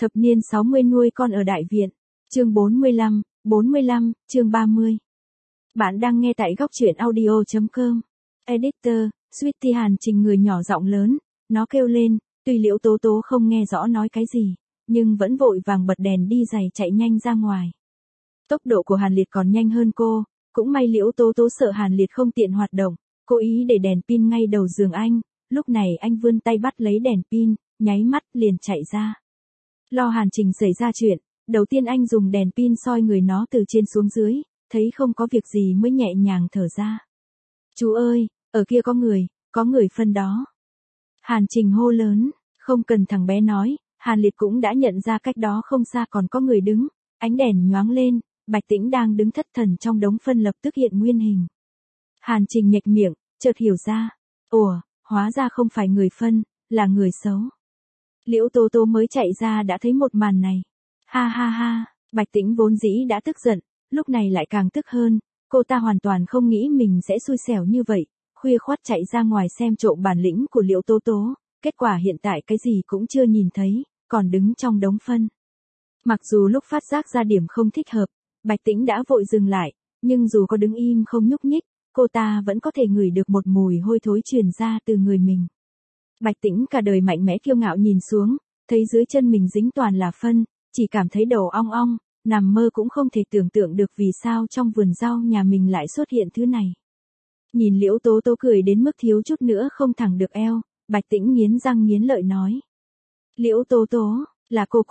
Thập niên 60 nuôi con ở đại viện. Chương 45, chương 30. Bạn đang nghe tại góc truyện audio.com. Editor, Sweetie Hàn Trình người nhỏ giọng lớn, nó kêu lên, tuy Liễu Tố Tố không nghe rõ nói cái gì, nhưng vẫn vội vàng bật đèn đi giày chạy nhanh ra ngoài. Tốc độ của Hàn Liệt còn nhanh hơn cô, cũng may Liễu Tố Tố sợ Hàn Liệt không tiện hoạt động, cố ý để đèn pin ngay đầu giường anh, lúc này anh vươn tay bắt lấy đèn pin, nháy mắt liền chạy ra. Lo Hàn Trình xảy ra chuyện, đầu tiên anh dùng đèn pin soi người nó từ trên xuống dưới, thấy không có việc gì mới nhẹ nhàng thở ra. Chú ơi, ở kia có người phân đó. Hàn Trình hô lớn, không cần thằng bé nói, Hàn Liệt cũng đã nhận ra cách đó không xa còn có người đứng, ánh đèn nhoáng lên, Bạch Tĩnh đang đứng thất thần trong đống phân lập tức hiện nguyên hình. Hàn Trình nhếch miệng, chợt hiểu ra, ủa, hóa ra không phải người phân, là người xấu. Liễu Tố Tố mới chạy ra đã thấy một màn này. Ha ha ha, Bạch Tĩnh vốn dĩ đã tức giận, lúc này lại càng tức hơn, cô ta hoàn toàn không nghĩ mình sẽ xui xẻo như vậy, khuya khoắt chạy ra ngoài xem trộm bản lĩnh của Liễu Tố Tố, kết quả hiện tại cái gì cũng chưa nhìn thấy, còn đứng trong đống phân. Mặc dù lúc phát giác ra điểm không thích hợp, Bạch Tĩnh đã vội dừng lại, nhưng dù có đứng im không nhúc nhích, cô ta vẫn có thể ngửi được một mùi hôi thối truyền ra từ người mình. Bạch Tĩnh cả đời mạnh mẽ kiêu ngạo nhìn xuống, thấy dưới chân mình dính toàn là phân, chỉ cảm thấy đầu ong ong, nằm mơ cũng không thể tưởng tượng được vì sao trong vườn rau nhà mình lại xuất hiện thứ này. Nhìn Liễu Tố Tố cười đến mức thiếu chút nữa không thẳng được eo, Bạch Tĩnh nghiến răng nghiến lợi nói. Liễu Tố Tố, là cô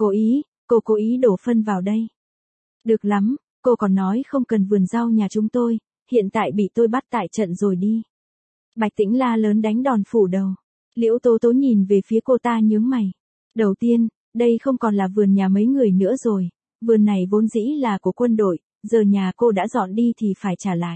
cố ý đổ phân vào đây. Được lắm, cô còn nói không cần vườn rau nhà chúng tôi, hiện tại bị tôi bắt tại trận rồi đi. Bạch Tĩnh la lớn đánh đòn phủ đầu. Liễu Tố Tố nhìn về phía cô ta nhướng mày. Đầu tiên, đây không còn là vườn nhà mấy người nữa rồi, vườn này vốn dĩ là của quân đội, giờ nhà cô đã dọn đi thì phải trả lại.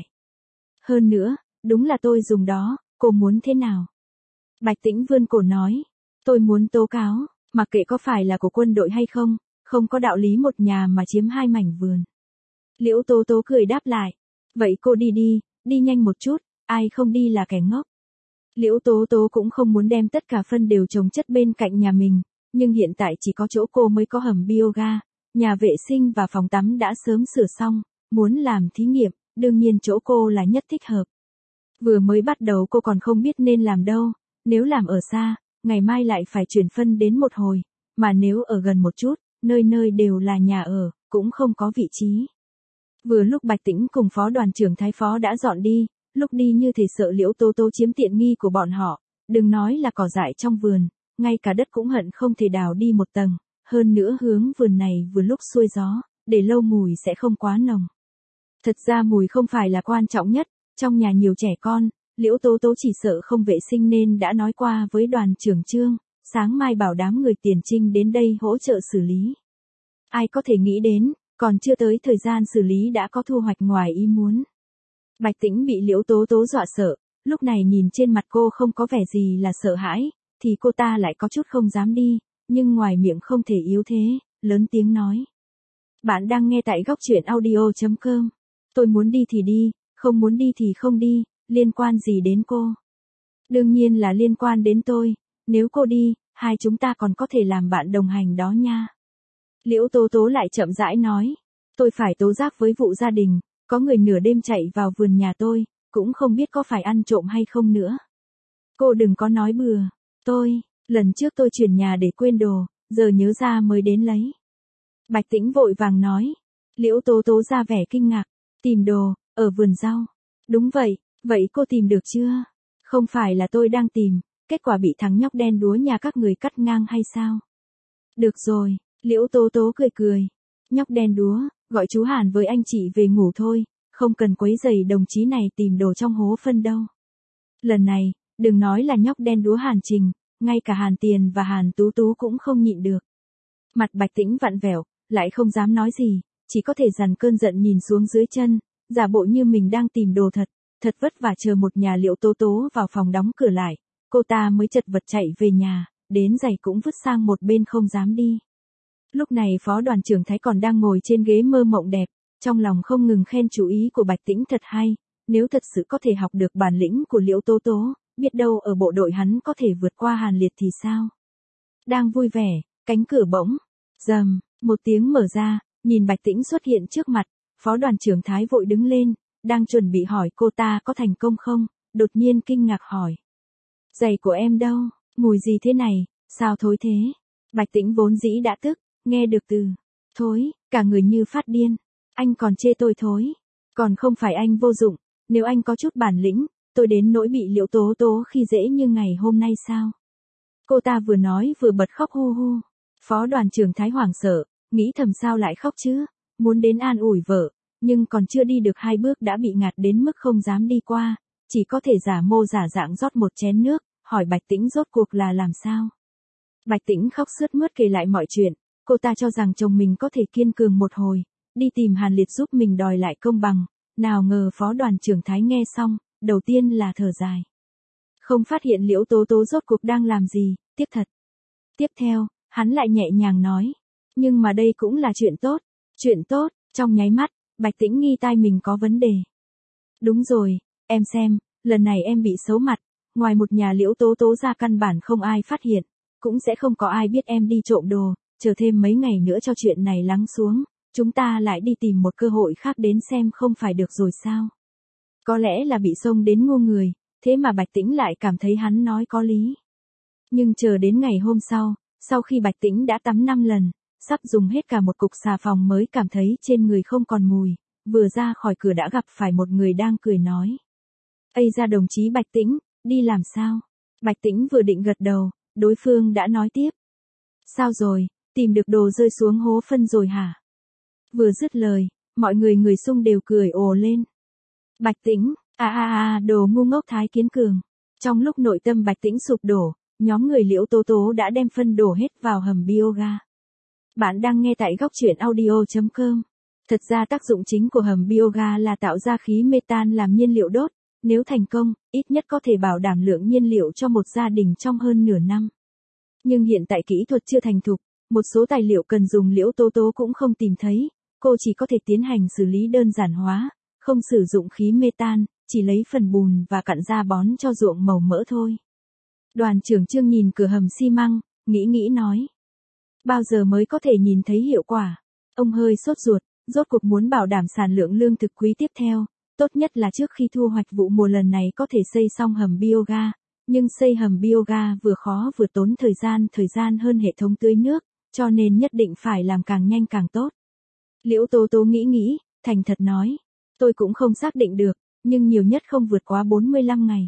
Hơn nữa, đúng là tôi dùng đó, cô muốn thế nào? Bạch Tĩnh vươn cổ nói, tôi muốn tố cáo, mặc kệ có phải là của quân đội hay không, không có đạo lý một nhà mà chiếm hai mảnh vườn. Liễu Tố Tố cười đáp lại, vậy cô đi nhanh một chút, ai không đi là kẻ ngốc. Liễu Tố Tố cũng không muốn đem tất cả phân đều trồng chất bên cạnh nhà mình, nhưng hiện tại chỉ có chỗ cô mới có hầm bioga, nhà vệ sinh và phòng tắm đã sớm sửa xong, muốn làm thí nghiệm, đương nhiên chỗ cô là nhất thích hợp. Vừa mới bắt đầu cô còn không biết nên làm đâu, nếu làm ở xa, ngày mai lại phải chuyển phân đến một hồi, mà nếu ở gần một chút, nơi nơi đều là nhà ở, cũng không có vị trí. Vừa lúc Bạch Tĩnh cùng phó đoàn trưởng Thái Phó đã dọn đi, lúc đi như thể sợ Liễu Tố Tố chiếm tiện nghi của bọn họ, đừng nói là cỏ dại trong vườn, ngay cả đất cũng hận không thể đào đi một tầng, hơn nữa hướng vườn này vừa lúc xuôi gió, để lâu mùi sẽ không quá nồng. Thật ra mùi không phải là quan trọng nhất, trong nhà nhiều trẻ con, Liễu Tố Tố chỉ sợ không vệ sinh nên đã nói qua với đoàn trưởng Trương, sáng mai bảo đám người Tiền Trinh đến đây hỗ trợ xử lý. Ai có thể nghĩ đến, còn chưa tới thời gian xử lý đã có thu hoạch ngoài ý muốn. Bạch Tĩnh bị Liễu Tố Tố dọa sợ, lúc này nhìn trên mặt cô không có vẻ gì là sợ hãi, thì cô ta lại có chút không dám đi, nhưng ngoài miệng không thể yếu thế, lớn tiếng nói. Bạn đang nghe tại góc truyện audio.com. Tôi muốn đi thì đi, không muốn đi thì không đi, liên quan gì đến cô? Đương nhiên là liên quan đến tôi, nếu cô đi, hai chúng ta còn có thể làm bạn đồng hành đó nha. Liễu Tố Tố lại chậm rãi nói, tôi phải tố giác với vụ gia đình, có người nửa đêm chạy vào vườn nhà tôi, cũng không biết có phải ăn trộm hay không nữa. Cô đừng có nói bừa, lần trước tôi chuyển nhà để quên đồ, giờ nhớ ra mới đến lấy. Bạch Tĩnh vội vàng nói, Liễu Tố Tố ra vẻ kinh ngạc, tìm đồ, ở vườn rau. Đúng vậy, vậy cô tìm được chưa? Không phải là tôi đang tìm, kết quả bị thằng nhóc đen đúa nhà các người cắt ngang hay sao? Được rồi, Liễu Tố Tố cười cười. Nhóc đen đúa, gọi chú Hàn với anh chị về ngủ thôi, không cần quấy rầy đồng chí này tìm đồ trong hố phân đâu. Lần này, đừng nói là nhóc đen đúa Hàn Trình, ngay cả Hàn Tiền và Hàn Tú Tú cũng không nhịn được. Mặt Bạch Tĩnh vặn vẹo, lại không dám nói gì, chỉ có thể dằn cơn giận nhìn xuống dưới chân, giả bộ như mình đang tìm đồ thật vất vả chờ một nhà Liễu Tố Tố vào phòng đóng cửa lại, cô ta mới chật vật chạy về nhà, đến giày cũng vứt sang một bên không dám đi. Lúc này phó đoàn trưởng Thái còn đang ngồi trên ghế mơ mộng đẹp, trong lòng không ngừng khen chú ý của Bạch Tĩnh thật hay, nếu thật sự có thể học được bản lĩnh của Liễu Tố Tố, biết đâu ở bộ đội hắn có thể vượt qua Hàn Liệt thì sao. Đang vui vẻ, cánh cửa bỗng Rầm, một tiếng mở ra, nhìn Bạch Tĩnh xuất hiện trước mặt, phó đoàn trưởng Thái vội đứng lên, đang chuẩn bị hỏi cô ta có thành công không, đột nhiên kinh ngạc hỏi. Giày của em đâu, mùi gì thế này, sao thối thế? Bạch Tĩnh vốn dĩ đã tức, nghe được từ thối, cả người như phát điên. Anh còn chê tôi thối, còn không phải anh vô dụng, nếu anh có chút bản lĩnh, tôi đến nỗi bị Liễu Tố Tố khi dễ như ngày hôm nay sao? Cô ta vừa nói vừa bật khóc hu hu. Phó đoàn trưởng Thái hoảng sợ, nghĩ thầm sao lại khóc chứ, muốn đến an ủi vợ, nhưng còn chưa đi được 2 bước đã bị ngạt đến mức không dám đi qua, chỉ có thể giả mô giả dạng rót một chén nước, hỏi Bạch Tĩnh rốt cuộc là làm sao. Bạch Tĩnh khóc sướt mướt kể lại mọi chuyện, cô ta cho rằng chồng mình có thể kiên cường một hồi, đi tìm Hàn Liệt giúp mình đòi lại công bằng, nào ngờ phó đoàn trưởng Thái nghe xong, đầu tiên là thở dài. Không phát hiện Liễu Tố Tố rốt cuộc đang làm gì, tiếc thật. Tiếp theo, hắn lại nhẹ nhàng nói, nhưng mà đây cũng là chuyện tốt, trong nháy mắt, Bạch Tĩnh nghi tai mình có vấn đề. Đúng rồi, em xem, lần này em bị xấu mặt, ngoài một nhà Liễu Tố Tố ra căn bản không ai phát hiện, cũng sẽ không có ai biết em đi trộm đồ, chờ thêm mấy ngày nữa cho chuyện này lắng xuống, chúng ta lại đi tìm một cơ hội khác đến xem không phải được rồi sao. Có lẽ là bị xông đến ngu người, thế mà Bạch Tĩnh lại cảm thấy hắn nói có lý. Nhưng chờ đến ngày hôm sau khi Bạch Tĩnh đã tắm 5 lần, sắp dùng hết cả một cục xà phòng mới cảm thấy trên người không còn mùi, vừa ra khỏi cửa đã gặp phải một người đang cười nói. Ây ra đồng chí Bạch Tĩnh, đi làm sao? Bạch Tĩnh vừa định gật đầu, đối phương đã nói tiếp. Sao rồi, tìm được đồ rơi xuống hố phân rồi hả? Vừa dứt lời, mọi người xung đều cười ồ lên. Bạch Tĩnh, đồ ngu ngốc Thái Kiến Cường. Trong lúc nội tâm Bạch Tĩnh sụp đổ, nhóm người Liễu Tố Tố đã đem phân đổ hết vào hầm bioga. Bạn đang nghe tại góc truyện audio.com. Thật ra tác dụng chính của hầm bioga là tạo ra khí metan làm nhiên liệu đốt, nếu thành công, ít nhất có thể bảo đảm lượng nhiên liệu cho một gia đình trong hơn nửa năm. Nhưng hiện tại kỹ thuật chưa thành thục, một số tài liệu cần dùng Liễu Tố Tố cũng không tìm thấy, cô chỉ có thể tiến hành xử lý đơn giản hóa, không sử dụng khí metan, chỉ lấy phần bùn và cặn ra bón cho ruộng màu mỡ thôi. Đoàn trưởng Trương nhìn cửa hầm xi măng, nghĩ nói. Bao giờ mới có thể nhìn thấy hiệu quả? Ông hơi sốt ruột, rốt cuộc muốn bảo đảm sản lượng lương thực quý tiếp theo, tốt nhất là trước khi thu hoạch vụ mùa lần này có thể xây xong hầm bioga, nhưng xây hầm bioga vừa khó vừa tốn thời gian hơn hệ thống tưới nước, cho nên nhất định phải làm càng nhanh càng tốt. Liễu Tố Tố nghĩ, thành thật nói, tôi cũng không xác định được, nhưng nhiều nhất không vượt quá 45 ngày.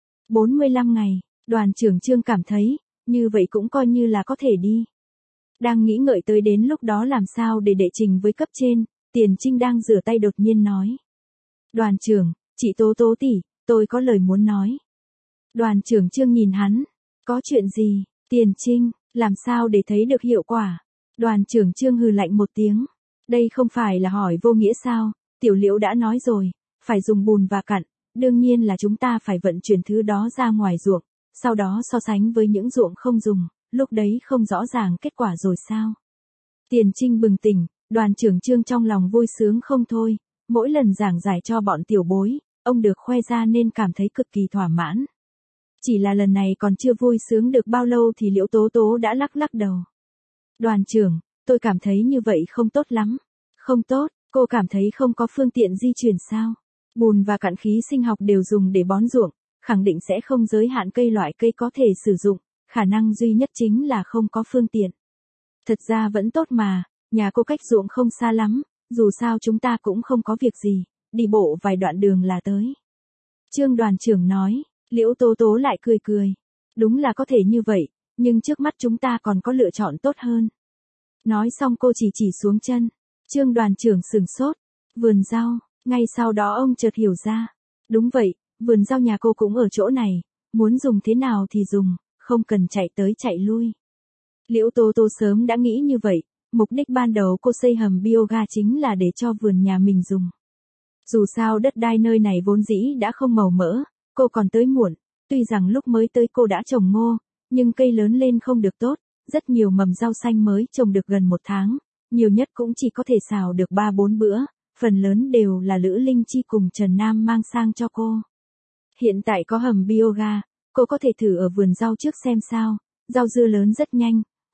45 ngày, đoàn trưởng Trương cảm thấy, như vậy cũng coi như là có thể đi. Đang nghĩ ngợi tới đến lúc đó làm sao để đệ trình với cấp trên, Tiền Trinh đang rửa tay đột nhiên nói. Đoàn trưởng, chị Tố Tố tỷ, tôi có lời muốn nói. Đoàn trưởng Trương nhìn hắn, có chuyện gì, Tiền Trinh, làm sao để thấy được hiệu quả? Đoàn trưởng Trương hừ lạnh một tiếng, đây không phải là hỏi vô nghĩa sao, Tiểu Liễu đã nói rồi, phải dùng bùn và cặn, đương nhiên là chúng ta phải vận chuyển thứ đó ra ngoài ruộng, sau đó so sánh với những ruộng không dùng, lúc đấy không rõ ràng kết quả rồi sao? Tiền Trinh bừng tỉnh, đoàn trưởng Trương trong lòng vui sướng không thôi, mỗi lần giảng giải cho bọn tiểu bối, ông được khoe ra nên cảm thấy cực kỳ thỏa mãn. Chỉ là lần này còn chưa vui sướng được bao lâu thì Liễu Tố Tố đã lắc đầu. Đoàn trưởng, tôi cảm thấy như vậy không tốt lắm. Không tốt, cô cảm thấy không có phương tiện di chuyển sao? Bùn và cặn khí sinh học đều dùng để bón ruộng, khẳng định sẽ không giới hạn loại cây có thể sử dụng, khả năng duy nhất chính là không có phương tiện. Thật ra vẫn tốt mà, nhà cô cách ruộng không xa lắm, dù sao chúng ta cũng không có việc gì, đi bộ vài đoạn đường là tới. Trương đoàn trưởng nói, Liễu Tố Tố lại cười. Đúng là có thể như vậy, nhưng trước mắt chúng ta còn có lựa chọn tốt hơn. Nói xong cô chỉ xuống chân. Trương đoàn trưởng sửng sốt. Vườn rau, ngay sau đó ông chợt hiểu ra. Đúng vậy, vườn rau nhà cô cũng ở chỗ này, muốn dùng thế nào thì dùng, không cần chạy tới chạy lui. Liễu Tố Tố sớm đã nghĩ như vậy, mục đích ban đầu cô xây hầm bioga chính là để cho vườn nhà mình dùng. Dù sao đất đai nơi này vốn dĩ đã không màu mỡ, cô còn tới muộn, tuy rằng lúc mới tới cô đã trồng ngô, nhưng cây lớn lên không được tốt, rất nhiều mầm rau xanh mới trồng được gần 1 tháng, nhiều nhất cũng chỉ có thể xào được 3-4 bữa, phần lớn đều là Lữ Linh Chi cùng Trần Nam mang sang cho cô. Hiện tại có hầm bioga, cô có thể thử ở vườn rau trước xem sao, rau dưa lớn rất nhanh,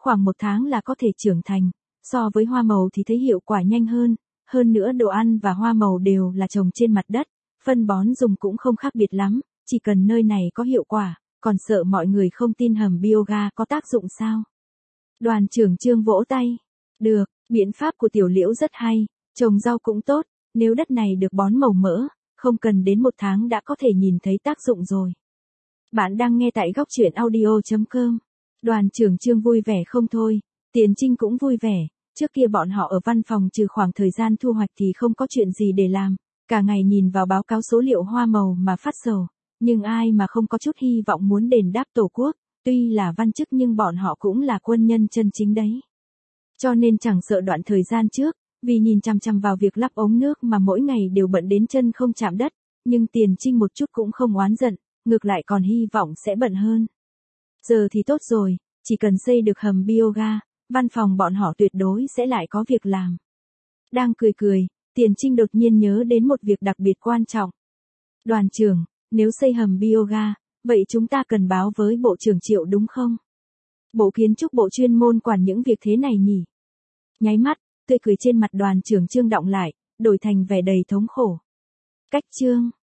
khoảng 1 tháng là có thể trưởng thành, so với hoa màu thì thấy hiệu quả nhanh hơn nữa đồ ăn và hoa màu đều là trồng trên mặt đất, phân bón dùng cũng không khác biệt lắm, chỉ cần nơi này có hiệu quả, còn sợ mọi người không tin hầm bioga có tác dụng sao? Đoàn trưởng Trương vỗ tay. Được, biện pháp của Tiểu Liễu rất hay, trồng rau cũng tốt, nếu đất này được bón màu mỡ, không cần đến 1 tháng đã có thể nhìn thấy tác dụng rồi. Bạn đang nghe tại góc truyện audio.com. Đoàn trưởng Trương vui vẻ không thôi, Tiền Trinh cũng vui vẻ, trước kia bọn họ ở văn phòng trừ khoảng thời gian thu hoạch thì không có chuyện gì để làm, cả ngày nhìn vào báo cáo số liệu hoa màu mà phát sầu, nhưng ai mà không có chút hy vọng muốn đền đáp Tổ quốc, tuy là văn chức nhưng bọn họ cũng là quân nhân chân chính đấy. Cho nên chẳng sợ đoạn thời gian trước, vì nhìn chằm chằm vào việc lắp ống nước mà mỗi ngày đều bận đến chân không chạm đất, nhưng Tiền Trinh một chút cũng không oán giận, ngược lại còn hy vọng sẽ bận hơn. Giờ thì tốt rồi, chỉ cần xây được hầm bioga, văn phòng bọn họ tuyệt đối sẽ lại có việc làm. Đang cười, Tiền Trinh đột nhiên nhớ đến một việc đặc biệt quan trọng. Đoàn trưởng, nếu xây hầm bioga, vậy chúng ta cần báo với Bộ trưởng Triệu đúng không? Bộ Kiến trúc bộ chuyên môn quản những việc thế này nhỉ? Nháy mắt, tươi cười trên mặt đoàn trưởng Trương đọng lại, đổi thành vẻ đầy thống khổ. Cách Trương.